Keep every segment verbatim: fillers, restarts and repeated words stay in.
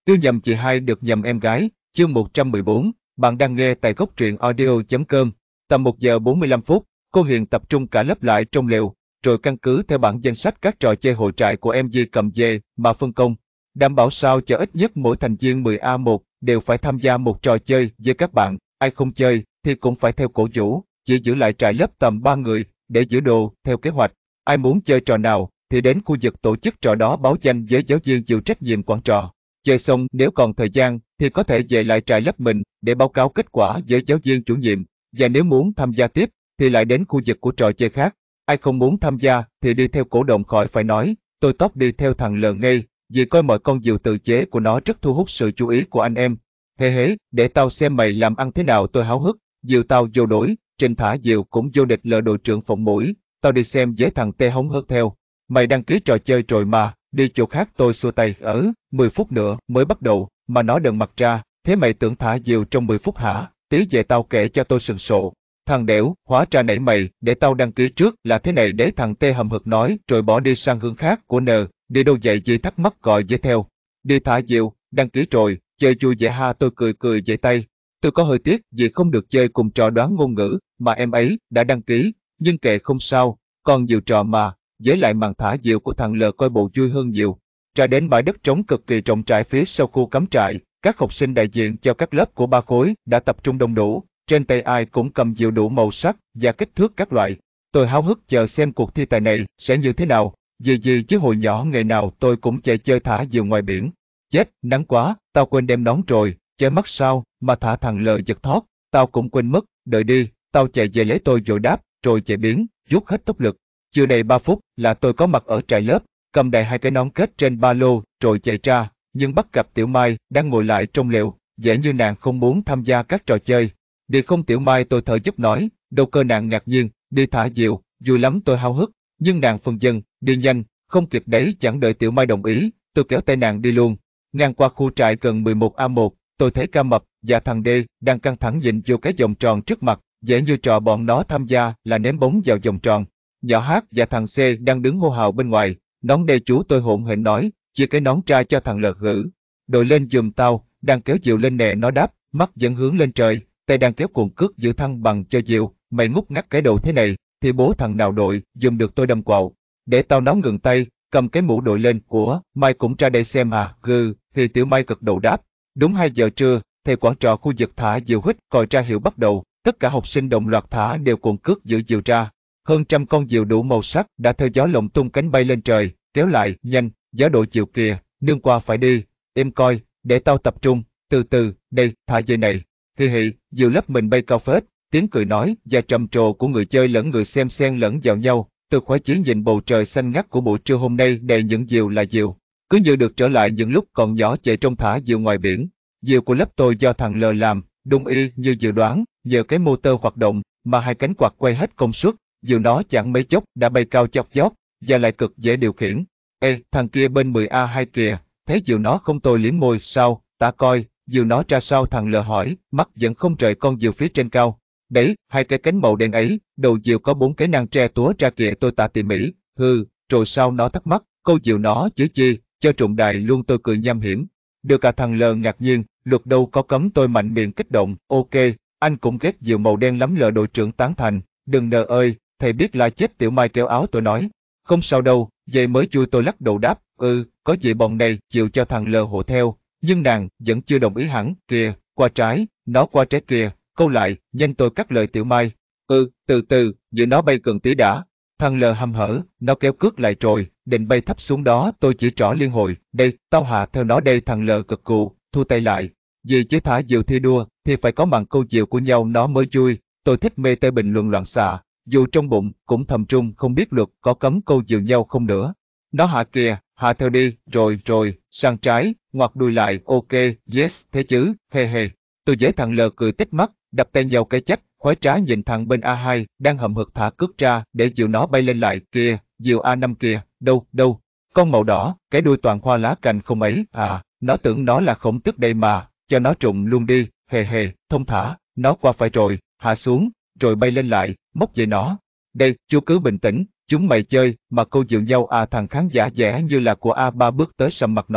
Yêu nhầm chị hai được nhầm em gái, chương một trăm mười bốn, bạn đang nghe tại góc truyện audio chấm com. Tầm một giờ bốn mươi lăm phút, cô Hiền tập trung cả lớp lại trong lều, rồi căn cứ theo bảng danh sách các trò chơi hội trại của em Di cầm về mà phân công, đảm bảo sao cho ít nhất mỗi thành viên mười A một đều phải tham gia một trò chơi với các bạn, ai không chơi thì cũng phải theo cổ vũ, chỉ giữ lại trại lớp tầm ba người để giữ đồ theo kế hoạch. Ai muốn chơi trò nào thì đến khu vực tổ chức trò đó báo danh với giáo viên chịu trách nhiệm quản trò. Chơi xong nếu còn thời gian thì có thể về lại trại lớp mình để báo cáo kết quả với giáo viên chủ nhiệm, và nếu muốn tham gia tiếp thì lại đến khu vực của trò chơi khác. Ai không muốn tham gia thì đi theo cổ động khỏi phải nói, tôi tóc đi theo thằng L ngay, vì coi mọi con diều tự chế của nó rất thu hút sự chú ý của anh em. Hê hế, để tao xem mày làm ăn thế nào, tôi háo hức, diều tao vô đổi, Trình thả diều cũng vô địch L đội trưởng phỏng mũi, tao đi xem với thằng T hóng hớt theo. Mày đăng ký trò chơi rồi mà, đi chỗ khác, tôi xua tay, ở, mười phút nữa mới bắt đầu, mà nó đần mặt ra, thế mày tưởng thả diều trong mười phút hả, tí về tao kể cho, tôi sừng sộ. Thằng đẻo, hóa ra nãy mày, để tao đăng ký trước là thế này để thằng T hầm hực nói rồi bỏ đi sang hướng khác của N, đi đâu vậy gì, thắc mắc gọi với theo. Đi thả diều, đăng ký rồi, chơi vui vẻ ha, tôi cười cười giãy tay. Tôi có hơi tiếc vì không được chơi cùng trò đoán ngôn ngữ mà em ấy đã đăng ký, nhưng kệ không sao, còn nhiều trò mà, với lại màn thả diều của thằng L coi bộ vui hơn nhiều. Ra đến bãi đất trống cực kỳ rộng rãi phía sau khu cắm trại, các học sinh đại diện cho các lớp của ba khối đã tập trung đông đủ, trên tay ai cũng cầm diều đủ màu sắc và kích thước các loại. Tôi háo hức chờ xem cuộc thi tài này sẽ như thế nào, vì gì chứ hồi nhỏ ngày nào tôi cũng chạy chơi thả diều ngoài biển. Chết, nắng quá, tao quên đem nón rồi, che mắt sao mà thả thằng L giật thót, tao cũng quên mất, đợi đi, tao chạy về lấy, tôi vội đáp, rồi chạy biến, rút hết tốc lực. Chưa đầy ba phút là tôi có mặt ở trại lớp, cầm đầy hai cái nón kết trên ba lô rồi chạy ra, nhưng bắt gặp Tiểu Mai đang ngồi lại trong lều, vẻ như nàng không muốn tham gia các trò chơi. Đi không Tiểu Mai, tôi thở giúp nói, đâu cơ, nàng ngạc nhiên, đi thả diều, vui lắm, tôi háo hức, nhưng nàng phân dân, đi nhanh, không kịp đấy, chẳng đợi Tiểu Mai đồng ý, tôi kéo tay nàng đi luôn. Ngang qua khu trại gần mười một A một, tôi thấy Ca Mập và thằng D đang căng thẳng nhìn vô cái vòng tròn trước mặt, vẻ như trò bọn nó tham gia là ném bóng vào vòng tròn. Nhỏ H và thằng C đang đứng hô hào bên ngoài, nón đây chú, tôi hỗn hển nói, chia cái nón ra cho thằng L gử. Đội lên giùm tao, đang kéo diều lên nè, nó đáp, mắt vẫn hướng lên trời, tay đang kéo cuộn cước giữ thăng bằng cho diều, mày ngút ngắt cái đầu thế này, thì bố thằng nào đội giùm được, tôi đâm quạo. Để tao, nó ngừng tay, cầm cái mũ đội lên, của Mai cũng ra đây xem à, gừ, thì Tiểu Mai gật đầu đáp. Đúng hai giờ trưa, thầy quản trò khu vực thả diều hít còi ra hiệu bắt đầu, tất cả học sinh đồng loạt thả đều cuộn cước giữ diều ra. Hơn trăm con diều đủ màu sắc đã theo gió lộng tung cánh bay lên trời, kéo lại, nhanh, gió đội diều kìa, nương qua phải đi, em coi, để tao tập trung, từ từ, đây, thả dây này, hi hi, diều lớp mình bay cao phết, tiếng cười nói và trầm trồ của người chơi lẫn người xem xen lẫn vào nhau, tôi khoái chí nhìn bầu trời xanh ngắt của buổi trưa hôm nay đầy những diều là diều, cứ như được trở lại những lúc còn nhỏ chạy trong thả diều ngoài biển. Diều của lớp tôi do thằng L làm, đúng y như dự đoán, nhờ cái motor hoạt động mà hai cánh quạt quay hết công suất, diều nó chẳng mấy chốc đã bay cao chót vót và lại cực dễ điều khiển. Ê, thằng kia bên mười A hai kìa, thấy diều nó không, tôi liếm môi, sao, ta coi, diều nó ra sao, thằng L hỏi, mắt vẫn không rời con diều phía trên cao. Đấy, hai cái cánh màu đen ấy, đầu diều có bốn cái nang tre túa ra kìa, tôi tả tỉ mỉ, hừ, rồi sao, nó thắc mắc, câu diều nó chứ chi, cho trụng đài luôn, tôi cười nham hiểm. Được cả, thằng L ngạc nhiên, luật đâu có cấm, tôi mạnh miệng kích động, ok, anh cũng ghét diều màu đen lắm, L đội trưởng tán thành, đừng N ơi, thầy biết la chết. Tiểu Mai kéo áo tôi nói, không sao đâu, vậy mới chui, tôi lắc đầu đáp, ừ, có gì bọn này chịu cho thằng L hộ theo, nhưng nàng vẫn chưa đồng ý hẳn, kìa, qua trái, nó qua trái kìa, câu lại, nhanh, tôi cắt lời Tiểu Mai, ừ, từ từ, giữ nó bay gần tí đã. Thằng L hăm hở, nó kéo cước lại rồi, định bay thấp xuống đó, tôi chỉ trỏ liên hồi, đây, tao hạ theo nó đây, thằng L gật gù, thu tay lại, vì chứ thả diều thi đua thì phải có màn câu diều của nhau nó mới vui, tôi thích mê tê bình luận loạn xạ. Dù trong bụng cũng thầm trung không biết luật có cấm câu diều nhau không nữa. Nó hạ kìa, hạ theo đi, rồi rồi, sang trái, ngoặt đuôi lại, ok, yes, thế chứ, hề hề. Tôi dễ, thằng L cười tít mắt, đập tay vào cái chách, khoái trá nhìn thằng bên A hai đang hậm hực thả cước ra để diều nó bay lên lại, kia, diều A năm kìa, đâu, đâu, con màu đỏ, cái đuôi toàn hoa lá cành không ấy, à, nó tưởng nó là khổng tước đây mà, cho nó trụng luôn đi, hề hề, thông thả, nó qua phải rồi, hạ xuống, rồi bay lên lại, móc về nó. Đây, chú cứ bình tĩnh, chúng mày chơi mà câu diều nhau à, thằng khán giả vẻ như là của A ba bước tới sầm mặt nói,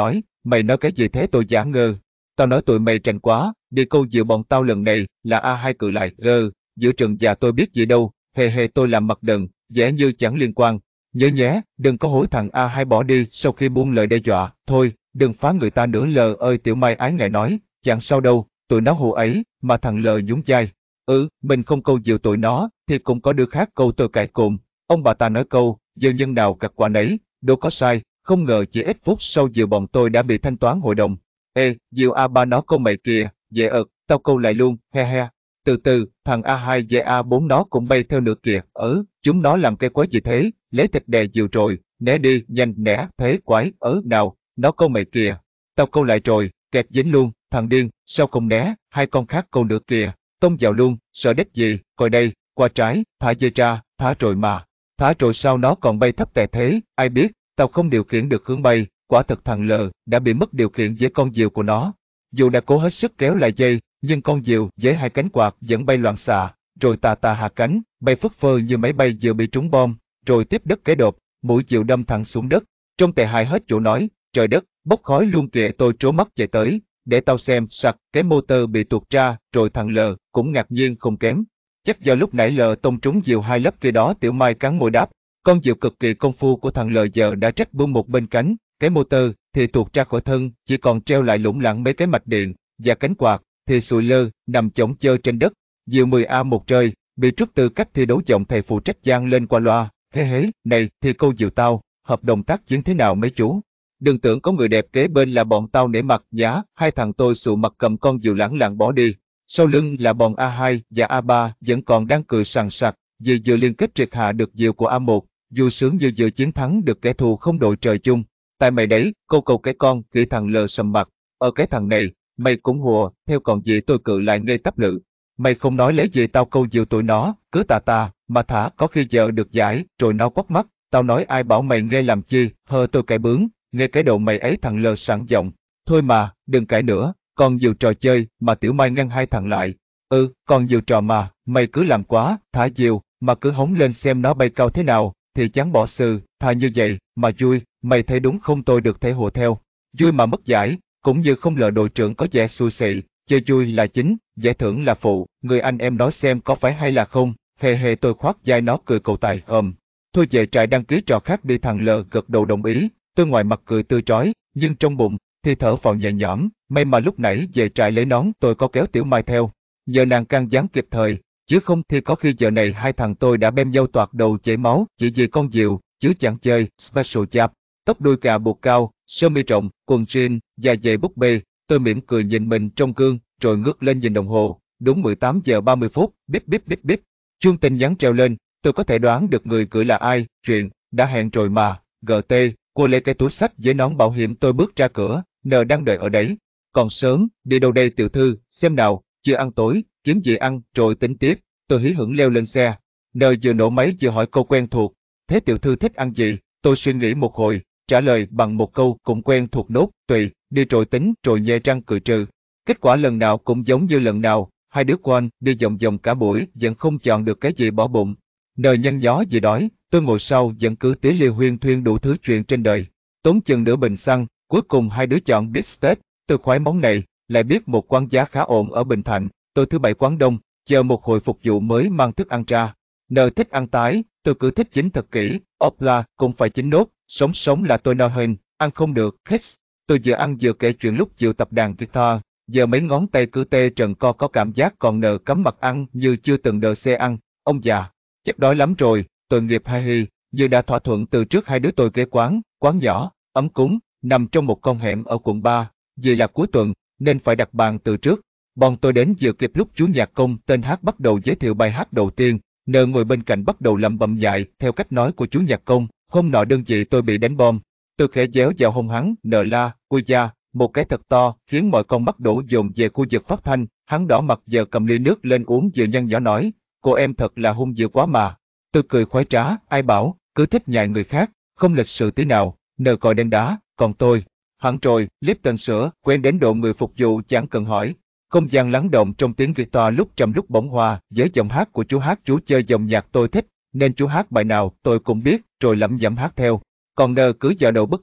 Mày nói cái gì thế? Tôi giả ngơ. Tao nói tụi mày tranh quá, đi câu diều bọn tao lần này là A hai cự lại, gơ, giữa trần già tôi biết gì đâu, hề hề tôi làm mặt đần, vẻ như chẳng liên quan. Nhớ nhé, đừng có hối thằng A hai bỏ đi sau khi buông lời đe dọa, thôi, đừng phá người ta nữa lờ ơi. Tiểu Mai ái ngại nói, chẳng sao đâu, tụi nó hù ấy, mà thằng lờ nhún vai. Ừ, mình không câu diều tụi nó, thì cũng có đứa khác câu tôi cãi cụm. Ông bà ta nói câu, gieo nhân nào gặt quả nấy, đâu có sai, không ngờ chỉ ít phút sau diều bọn tôi đã bị thanh toán hội đồng. Ê, diều A ba nó câu mày kìa, dễ ợt, tao câu lại luôn, he he. Từ từ, thằng A hai và A bốn nó cũng bay theo nữa kìa, ớ, chúng nó làm cái quái gì thế, lấy thịt đè diều rồi, né đi, nhanh nẻ, thế quái, ớ, nào, nó câu mày kìa. Tao câu lại rồi, kẹt dính luôn, thằng điên, sao không né, hai con khác câu nữa kìa, tông vào luôn, sợ đếch gì, coi đây, qua trái, thả dây ra, thả rồi mà, thả rồi sao nó còn bay thấp tè thế, ai biết, tao không điều khiển được hướng bay, quả thật thằng lờ đã bị mất điều khiển với con diều của nó. Dù đã cố hết sức kéo lại dây, nhưng con diều với hai cánh quạt vẫn bay loạn xạ, rồi tà tà hạ cánh, bay phất phơ như máy bay vừa bị trúng bom, rồi tiếp đất cái đột, mũi diều đâm thẳng xuống đất. Trong tệ hại hết chỗ nói, trời đất, bốc khói luôn kìa. Tôi trố mắt chạy tới, để tao xem, sặc, cái motor bị tuột ra, rồi thằng lờ cũng ngạc nhiên không kém. Chắc do lúc nãy lờ tông trúng diều hai lớp kia đó. Tiểu Mai cắn môi đáp, con diều cực kỳ công phu của thằng lờ giờ đã rách bươm một bên cánh, cái motor thì tuột ra khỏi thân, chỉ còn treo lại lủng lẳng mấy cái mạch điện, và cánh quạt thì sụi lơ, nằm chõng chơ trên đất. Diều mười A một rơi, bị trút tư cách thi đấu. Giọng thầy phụ trách vang lên qua loa, hế hế, này thì câu diều tao, hợp đồng tác chiến thế nào mấy chú? Đừng tưởng có người đẹp kế bên là bọn tao nể mặt giá. Hai thằng tôi sụ mặt cầm con diều lãng lặng bỏ đi. Sau lưng là bọn A hai và A ba vẫn còn đang cười sằng sặc vì vừa liên kết triệt hạ được diều của A một, vui sướng như vừa chiến thắng được kẻ thù không đội trời chung. Tại mày đấy, câu câu cái con, kỹ thằng lờ sầm mặt. Ở cái thằng này, mày cũng hùa, theo còn gì? Tôi cự lại ngay tắp lự. Mày không nói lấy gì tao câu diều tụi nó, cứ tà tà, mà thả có khi giờ được giải, rồi nó quắt mắt. Tao nói ai bảo mày nghe làm chi, hơ tôi cãi bướng, nghe cái đầu mày ấy. Thằng lờ sẵn giọng, thôi mà, đừng cãi nữa, còn nhiều trò chơi. Mà Tiểu Mai ngăn hai thằng lại. Ừ, còn nhiều trò mà, mày cứ làm quá, thả diều, mà cứ hóng lên xem nó bay cao thế nào, thì chán bỏ sự, thà như vậy, mà vui, mày thấy đúng không? Tôi được thể hùa theo. Vui mà mất giải, cũng như không lờ đội trưởng có vẻ xui xị, chơi vui là chính, giải thưởng là phụ, người anh em nói xem có phải hay là không, hề hề. Tôi khoác vai nó cười cầu tài, ờm. Thôi về trại đăng ký trò khác đi. Thằng lờ gật đầu đồng ý. Tôi ngoài mặt cười tươi rói, nhưng trong bụng thì thở phào nhẹ nhõm. May mà lúc nãy về trại lấy nón tôi có kéo Tiểu Mai theo, nhờ nàng can gián kịp thời, chứ không thì có khi giờ này hai thằng tôi đã bem nhau toạc đầu chảy máu chỉ vì con diều, chứ chẳng chơi. Special chap, tóc đuôi cà buộc cao, sơ mi rộng, quần jean và giày búp bê. Tôi mỉm cười nhìn mình trong gương, rồi ngước lên nhìn đồng hồ. Đúng mười tám giờ ba mươi phút, bíp bíp bíp bíp. Chuông tin nhắn treo lên, tôi có thể đoán được người gửi là ai. Chuyện đã hẹn rồi mà. giê tê, cô lấy cái túi xách với nón bảo hiểm. Tôi bước ra cửa, N đang đợi ở đấy. Còn sớm, đi đâu đây tiểu thư? Xem nào, chưa ăn tối, kiếm gì ăn rồi tính tiếp. Tôi hí hửng leo lên xe. N vừa nổ máy vừa hỏi câu quen thuộc, thế tiểu thư thích ăn gì? Tôi suy nghĩ một hồi, trả lời bằng một câu cũng quen thuộc nốt, tùy, đi rồi tính. Rồi nhe răng cười trừ. Kết quả lần nào cũng giống như lần nào, hai đứa con đi vòng vòng cả buổi vẫn không chọn được cái gì bỏ bụng. N nhăn nhó gì đói, tôi ngồi sau vẫn cứ tí liêu huyên thuyên đủ thứ chuyện trên đời. Tốn chừng nửa bình xăng, cuối cùng hai đứa chọn beef steak. Tôi khoái món này, lại biết một quán giá khá ổn ở Bình Thạnh. Tôi thứ bảy quán đông, chờ một hồi phục vụ mới mang thức ăn ra. N thích ăn tái, tôi cứ thích chín thật kỹ, opla cũng phải chín nốt, sống sống là tôi no hơn, ăn không được, hits. Tôi vừa ăn vừa kể chuyện lúc chịu tập đàn guitar, giờ mấy ngón tay cứ tê trần co, có cảm giác còn N cắm mặt ăn như chưa từng đờ xe ăn. Ông già, chắc đói lắm rồi. Tội nghiệp hai hi, như đã thỏa thuận từ trước. Hai đứa tôi ghé quán, quán nhỏ, ấm cúng, nằm trong một con hẻm ở quận ba, vì là cuối tuần nên phải đặt bàn từ trước. Bọn tôi đến vừa kịp lúc chú nhạc công tên Hát bắt đầu giới thiệu bài hát đầu tiên. N ngồi bên cạnh bắt đầu lẩm bẩm dại theo cách nói của chú nhạc công. Hôm nọ đơn vị tôi bị đánh bom, tôi khẽ déo vào hông hắn, N la, ui da, một cái thật to, khiến mọi con mắt đổ dồn về khu vực phát thanh. Hắn đỏ mặt giờ cầm ly nước lên uống vừa nhăn nhó nói, cô em thật là hung dữ quá mà. Tôi cười khoái trá, ai bảo, cứ thích nhại người khác, không lịch sự tí nào. N còi đen đá, còn tôi, hẳn rồi, Lipton sữa, quen đến độ người phục vụ chẳng cần hỏi. Không gian lắng động trong tiếng guitar lúc trầm lúc bổng hòa với giọng hát của chú Hát. Chú chơi dòng nhạc tôi thích, nên chú hát bài nào tôi cũng biết, rồi lẩm nhẩm hát theo. Còn N cứ dạo đầu bứt tóc,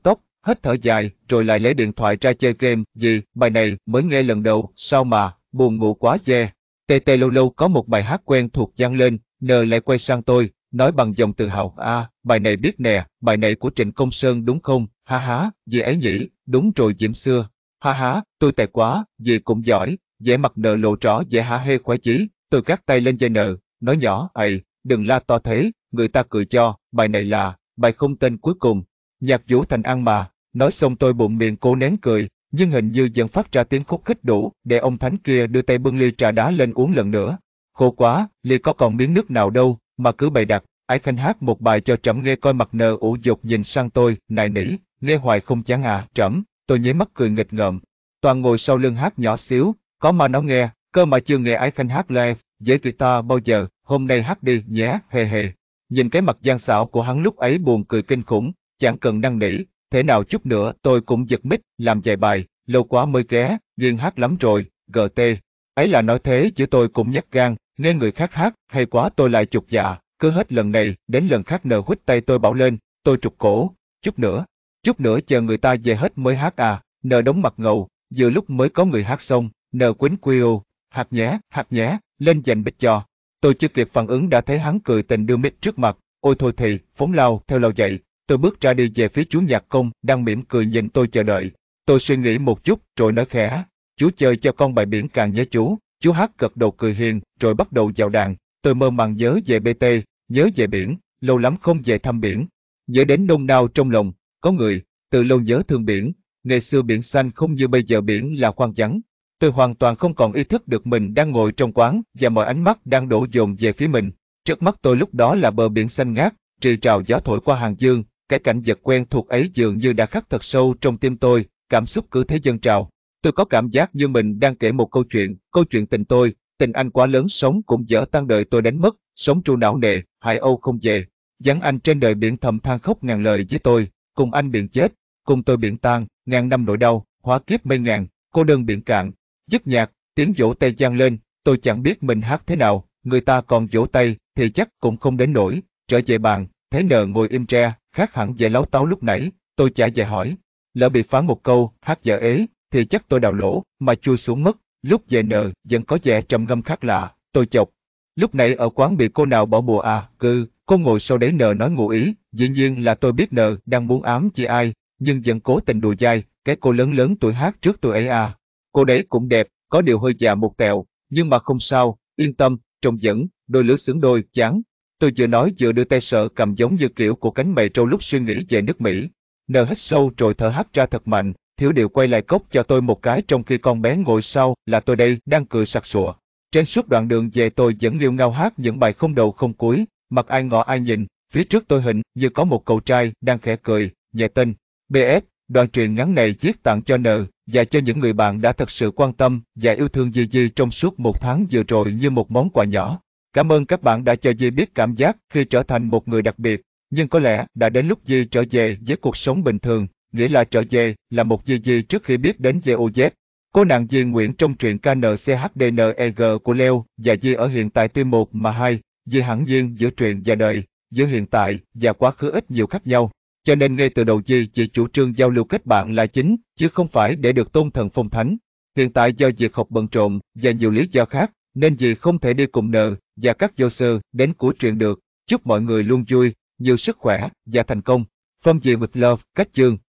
hết thở dài, rồi lại lấy điện thoại ra chơi game. Gì, bài này mới nghe lần đầu, sao mà, buồn ngủ quá dè. Tê tê lâu lâu có một bài hát quen thuộc vang lên, N lại quay sang tôi, nói bằng giọng tự hào, à, bài này biết nè, bài này của Trịnh Công Sơn đúng không, ha ha, gì ấy nhỉ, đúng rồi Diễm Xưa, ha ha, tôi tệ quá, gì cũng giỏi, vẻ mặt N lộ rõ vẻ hả hê khoái chí, tôi gác tay lên vai N, nói nhỏ, ầy, đừng la to thế, người ta cười cho, bài này là, bài không tên cuối cùng, nhạc Vũ Thành An mà, nói xong tôi bụng miệng cố nén cười, nhưng hình như vẫn phát ra tiếng khúc khích đủ để ông Thánh kia đưa tay bưng ly trà đá lên uống lần nữa. Khổ quá, ly có còn miếng nước nào đâu, mà cứ bày đặt, Ái Khanh hát một bài cho trẫm nghe coi. Mặt N ủ dục nhìn sang tôi, nài nỉ, nghe hoài không chán à, trẫm, tôi nháy mắt cười nghịch ngợm. Toàn ngồi sau lưng hát nhỏ xíu, có mà nó nghe, cơ mà chưa nghe Ái Khanh hát live, với guitar bao giờ, hôm nay hát đi nhé, hề hề. Nhìn cái mặt gian xảo của hắn lúc ấy buồn cười kinh khủng, chẳng cần năn nỉ, thế nào chút nữa tôi cũng giật mít, làm vài bài, lâu quá mới ghé, nghiêng hát lắm rồi, giê tê. Ấy là nói thế chứ tôi cũng nhát gan, nghe người khác hát, hay quá tôi lại chột dạ, cứ hết lần này, đến lần khác N huých tay tôi bảo lên, tôi trục cổ, chút nữa, chút nữa chờ người ta về hết mới hát à, N đóng mặt ngầu, vừa lúc mới có người hát xong, N quýnh quêu, hát nhé, hát nhé, lên giành bịch cho. Tôi chưa kịp phản ứng đã thấy hắn cười tình đưa mic trước mặt, ôi thôi thì, phóng lao, theo lao dậy. Tôi bước ra đi về phía chú nhạc công, đang mỉm cười nhìn tôi chờ đợi. Tôi suy nghĩ một chút, rồi nói khẽ, chú chơi cho con bài biển càng nhé chú. Chú hát gật đầu cười hiền, rồi bắt đầu vào đàn. Tôi mơ màng nhớ về bê tê, nhớ về biển, lâu lắm không về thăm biển. Nhớ đến nôn nao trong lòng, có người, từ lâu nhớ thương biển. Ngày xưa biển xanh không như bây giờ, biển là khoan vắng. Tôi hoàn toàn không còn ý thức được mình đang ngồi trong quán và mọi ánh mắt đang đổ dồn về phía mình. Trước mắt tôi lúc đó là bờ biển xanh ngát, rì rào gió thổi qua hàng dương. Cái cảnh vật quen thuộc ấy dường như đã khắc thật sâu trong tim tôi, cảm xúc cứ thế dâng trào. Tôi có cảm giác như mình đang kể một câu chuyện, câu chuyện tình tôi, tình anh quá lớn sống cũng dở tan đời tôi đánh mất, sống tru não nề, hải âu không về. Vắng anh trên đời biển thầm than khóc ngàn lời với tôi, cùng anh biển chết, cùng tôi biển tan, ngàn năm nỗi đau, hóa kiếp mây ngàn, cô đơn biển cạn. Dứt nhạc, tiếng vỗ tay vang lên, tôi chẳng biết mình hát thế nào, người ta còn vỗ tay thì chắc cũng không đến nỗi. Trở về bàn, thấy N ngồi im re, khác hẳn vẻ láo táo lúc nãy, tôi chả về hỏi. Lỡ bị phán một câu, hát dở ế, thì chắc tôi đào lỗ, mà chui xuống mất. Lúc về N vẫn có vẻ trầm ngâm khác lạ, tôi chọc. Lúc nãy ở quán bị cô nào bỏ bùa à, cư, cô ngồi sau đấy N nói ngụ ý, dĩ nhiên là tôi biết N đang muốn ám chỉ ai, nhưng vẫn cố tình đùa dai, cái cô lớn lớn tuổi hát trước tôi ấy à. Cô đấy cũng đẹp, có điều hơi già một tẹo, nhưng mà không sao, yên tâm, trông dẫn, đôi lứa xứng đôi, chán. Tôi vừa nói vừa đưa tay sờ cầm giống như kiểu của cánh mày trâu lúc suy nghĩ về nước Mỹ. N hít sâu rồi thở hắt ra thật mạnh, thiếu điều quay lại cốc cho tôi một cái trong khi con bé ngồi sau là tôi đây đang cười sặc sụa. Trên suốt đoạn đường về tôi vẫn nghêu ngao hát những bài không đầu không cuối, mặt ai ngọ ai nhìn, phía trước tôi hình như có một cậu trai đang khẽ cười, nhẹ tên. bê ép, đoạn truyện ngắn này viết tặng cho N và cho những người bạn đã thật sự quan tâm và yêu thương Di Di trong suốt một tháng vừa rồi như một món quà nhỏ. Cảm ơn các bạn đã cho Di biết cảm giác khi trở thành một người đặc biệt, nhưng có lẽ đã đến lúc Di trở về với cuộc sống bình thường, nghĩa là trở về là một Di Di trước khi biết đến vê o zét. Cô nàng Di Nguyễn trong truyện ca en xê hát đê en e giê của Leo và Di ở hiện tại tuy một mà hai, Di hẳn nhiên giữa truyện và đời, giữa hiện tại và quá khứ ít nhiều khác nhau. Cho nên ngay từ đầu Di chỉ chủ trương giao lưu kết bạn là chính, chứ không phải để được tôn thần phong thánh. Hiện tại do việc học bận rộn và nhiều lý do khác, nên Di không thể đi cùng N và các vô sơ đến cuối truyện được. Chúc mọi người luôn vui, nhiều sức khỏe và thành công. From Di with Love, Cách Dương.